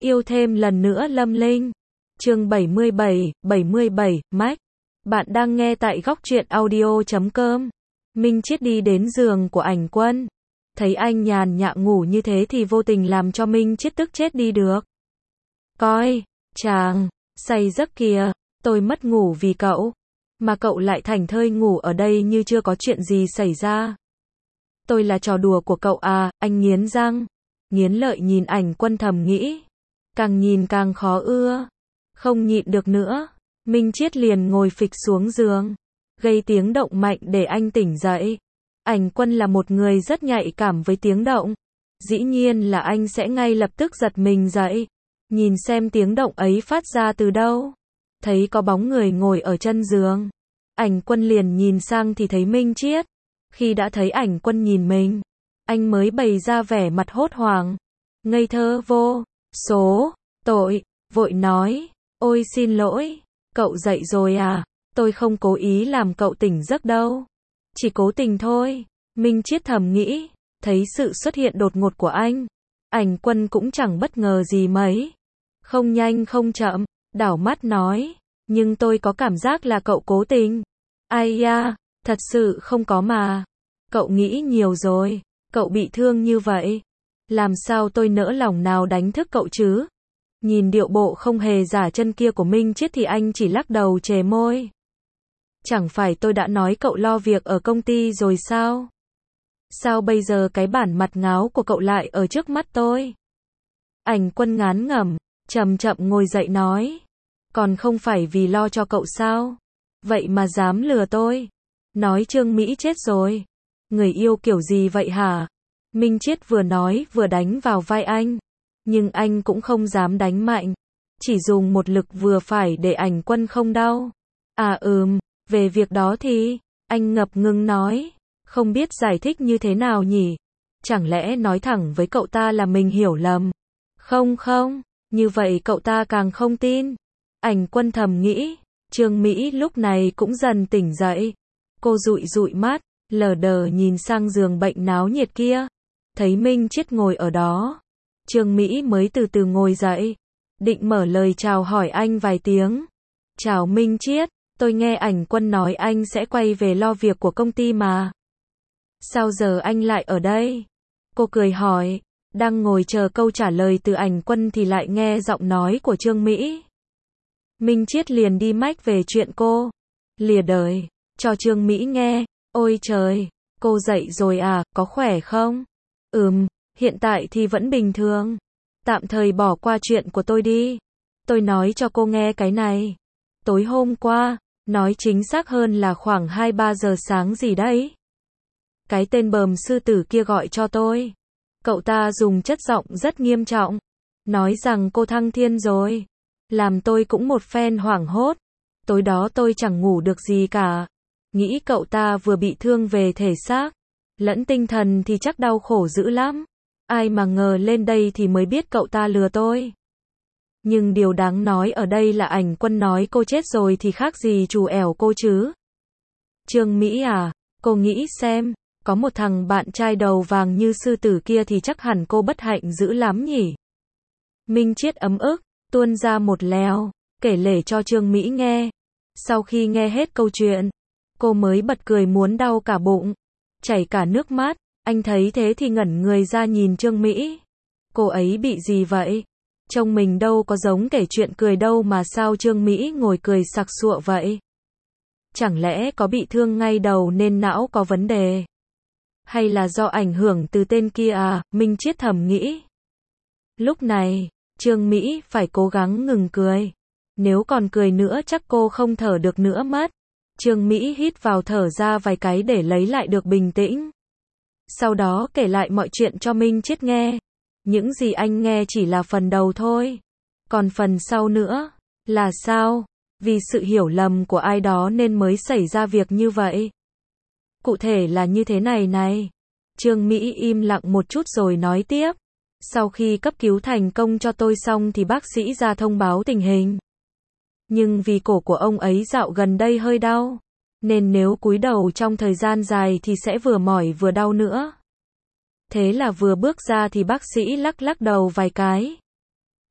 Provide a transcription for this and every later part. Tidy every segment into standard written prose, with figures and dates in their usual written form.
Yêu thêm lần nữa Lâm Linh. Chương 77, Mách. Bạn đang nghe tại góc truyện audio.com. Minh Chiết đi đến giường của Ảnh Quân. Thấy anh nhàn nhã ngủ như thế thì vô tình làm cho Minh Chiết tức chết đi được. Coi, chàng, say giấc kìa, tôi mất ngủ vì cậu. Mà cậu lại thảnh thơi ngủ ở đây như chưa có chuyện gì xảy ra. Tôi là trò đùa của cậu à, anh nghiến răng. Nghiến lợi nhìn Ảnh Quân thầm nghĩ. Càng nhìn càng khó ưa. Không nhịn được nữa. Minh Chiết liền ngồi phịch xuống giường. Gây tiếng động mạnh để anh tỉnh dậy. Ảnh Quân là một người rất nhạy cảm với tiếng động. Dĩ nhiên là anh sẽ ngay lập tức giật mình dậy. Nhìn xem tiếng động ấy phát ra từ đâu. Thấy có bóng người ngồi ở chân giường. Ảnh Quân liền nhìn sang thì thấy Minh Chiết. Khi đã thấy Ảnh Quân nhìn mình, anh mới bày ra vẻ mặt hốt hoảng. Ngây thơ vô số tội, vội nói, ôi xin lỗi, cậu dậy rồi à, tôi không cố ý làm cậu tỉnh giấc đâu. Chỉ cố tình thôi. Minh Chiết thầm nghĩ, thấy sự xuất hiện đột ngột của anh. Ảnh Quân cũng chẳng bất ngờ gì mấy. Không nhanh không chậm, đảo mắt nói, nhưng tôi có cảm giác là cậu cố tình. Ai da, thật sự không có mà. Cậu nghĩ nhiều rồi, cậu bị thương như vậy. Làm sao tôi nỡ lòng nào đánh thức cậu chứ? Nhìn điệu bộ không hề giả chân kia của Minh Chiết thì anh chỉ lắc đầu chề môi. Chẳng phải tôi đã nói cậu lo việc ở công ty rồi sao? Sao bây giờ cái bản mặt ngáo của cậu lại ở trước mắt tôi? Ảnh Quân ngán ngẩm, chậm chậm ngồi dậy nói. Còn không phải vì lo cho cậu sao? Vậy mà dám lừa tôi. Nói Trương Mỹ chết rồi. Người yêu kiểu gì vậy hả? Minh Chiết vừa nói vừa đánh vào vai anh. Nhưng anh cũng không dám đánh mạnh. Chỉ dùng một lực vừa phải để Ảnh Quân không đau. À về việc đó thì, anh ngập ngừng nói. Không biết giải thích như thế nào nhỉ? Chẳng lẽ nói thẳng với cậu ta là mình hiểu lầm? Không, như vậy cậu ta càng không tin. Ảnh Quân thầm nghĩ. Trương Mỹ lúc này cũng dần tỉnh dậy. Cô dụi dụi mắt, lờ đờ nhìn sang giường bệnh náo nhiệt kia. Thấy Minh Chiết ngồi ở đó. Trương Mỹ mới từ từ ngồi dậy. Định mở lời chào hỏi anh vài tiếng. Chào Minh Chiết, tôi nghe Ảnh Quân nói anh sẽ quay về lo việc của công ty mà. Sao giờ anh lại ở đây? Cô cười hỏi. Đang ngồi chờ câu trả lời từ Ảnh Quân thì lại nghe giọng nói của Trương Mỹ. Minh Chiết liền đi mách về chuyện cô. Lìa đời, cho Trương Mỹ nghe. Ôi trời, cô dậy rồi à, có khỏe không? Hiện tại thì vẫn bình thường. Tạm thời bỏ qua chuyện của tôi đi. Tôi nói cho cô nghe cái này. Tối hôm qua, nói chính xác hơn là khoảng 2-3 giờ sáng gì đấy. Cái tên bờm sư tử kia gọi cho tôi. Cậu ta dùng chất giọng rất nghiêm trọng. Nói rằng cô thăng thiên rồi. Làm tôi cũng một phen hoảng hốt. Tối đó tôi chẳng ngủ được gì cả. Nghĩ cậu ta vừa bị thương về thể xác lẫn tinh thần thì chắc đau khổ dữ lắm. Ai mà ngờ lên đây thì mới biết cậu ta lừa tôi. Nhưng điều đáng nói ở đây là Ảnh Quân nói cô chết rồi thì khác gì trù ẻo cô chứ. Trương Mỹ à, cô nghĩ xem, có một thằng bạn trai đầu vàng như sư tử kia thì chắc hẳn cô bất hạnh dữ lắm nhỉ. Minh Chiết ấm ức, tuôn ra một lèo, kể lể cho Trương Mỹ nghe. Sau khi nghe hết câu chuyện, cô mới bật cười muốn đau cả bụng, chảy cả nước mắt. Anh thấy thế thì ngẩn người ra nhìn Trương Mỹ. Cô ấy bị gì vậy? Trông mình đâu có giống kể chuyện cười đâu mà sao Trương Mỹ ngồi cười sặc sụa vậy? Chẳng lẽ có bị thương ngay đầu nên não có vấn đề? Hay là do ảnh hưởng từ tên kia à? Minh Chiết thầm nghĩ. Lúc này, Trương Mỹ phải cố gắng ngừng cười. Nếu còn cười nữa chắc cô không thở được nữa mất. Trương Mỹ hít vào thở ra vài cái để lấy lại được bình tĩnh. Sau đó kể lại mọi chuyện cho Minh Chiết nghe. Những gì anh nghe chỉ là phần đầu thôi. Còn phần sau nữa, là sao? Vì sự hiểu lầm của ai đó nên mới xảy ra việc như vậy. Cụ thể là như thế này. Trương Mỹ im lặng một chút rồi nói tiếp. Sau khi cấp cứu thành công cho tôi xong thì bác sĩ ra thông báo tình hình. Nhưng vì cổ của ông ấy dạo gần đây hơi đau. Nên nếu cúi đầu trong thời gian dài thì sẽ vừa mỏi vừa đau nữa. Thế là vừa bước ra thì bác sĩ lắc lắc đầu vài cái.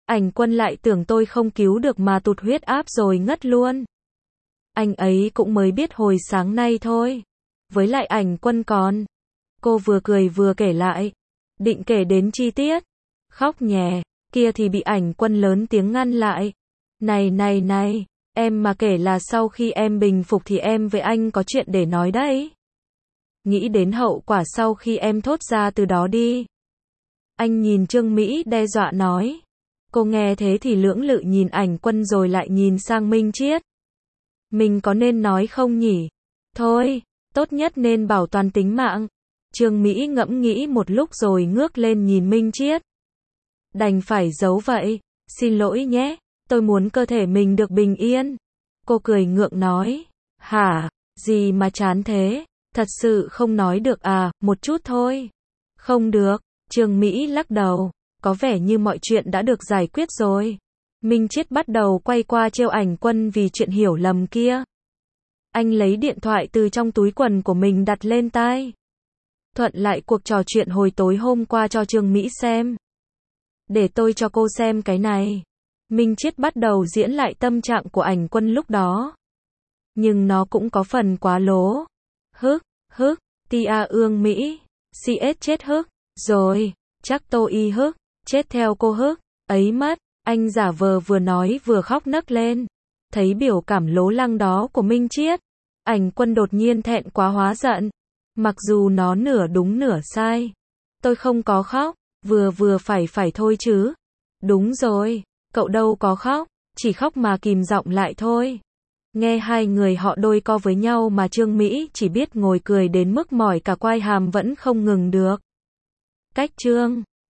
Ảnh Quân lại tưởng tôi không cứu được mà tụt huyết áp rồi ngất luôn. Anh ấy cũng mới biết hồi sáng nay thôi. Với lại Ảnh Quân còn. Cô vừa cười vừa kể lại. Định kể đến chi tiết. Khóc nhè. Kia thì bị Ảnh Quân lớn tiếng ngăn lại. Này, em mà kể là sau khi em bình phục thì em với anh có chuyện để nói đấy. Nghĩ đến hậu quả sau khi em thốt ra từ đó đi. Anh nhìn Trương Mỹ đe dọa nói. Cô nghe thế thì lưỡng lự nhìn Ảnh Quân rồi lại nhìn sang Minh Chiết. Mình có nên nói không nhỉ? Thôi, tốt nhất nên bảo toàn tính mạng. Trương Mỹ ngẫm nghĩ một lúc rồi ngước lên nhìn Minh Chiết. Đành phải giấu vậy. Xin lỗi nhé, tôi muốn cơ thể mình được bình yên. Cô cười ngượng nói. Hả, gì mà chán thế? Thật sự không nói được à, một chút thôi. Không được, Trương Mỹ lắc đầu. Có vẻ như mọi chuyện đã được giải quyết rồi. Minh Chiết bắt đầu quay qua trêu Ảnh Quân vì chuyện hiểu lầm kia. Anh lấy điện thoại từ trong túi quần của mình đặt lên tai. Thuận lại cuộc trò chuyện hồi tối hôm qua cho Trương Mỹ xem. Để tôi cho cô xem cái này. Minh Chiết bắt đầu diễn lại tâm trạng của Ảnh Quân lúc đó. Nhưng nó cũng có phần quá lố. Hức, tia ương Mỹ, CS chết hức, rồi, chắc tô y hức, chết theo cô hức, ấy mất, anh giả vờ vừa nói vừa khóc nấc lên. Thấy biểu cảm lố lăng đó của Minh Chiết, Ảnh Quân đột nhiên thẹn quá hóa giận. Mặc dù nó nửa đúng nửa sai. Tôi không có khóc, vừa phải thôi chứ. Đúng rồi, cậu đâu có khóc, chỉ khóc mà kìm giọng lại thôi. Nghe hai người họ đôi co với nhau mà Trương Mỹ chỉ biết ngồi cười đến mức mỏi cả quai hàm vẫn không ngừng được. Cách chương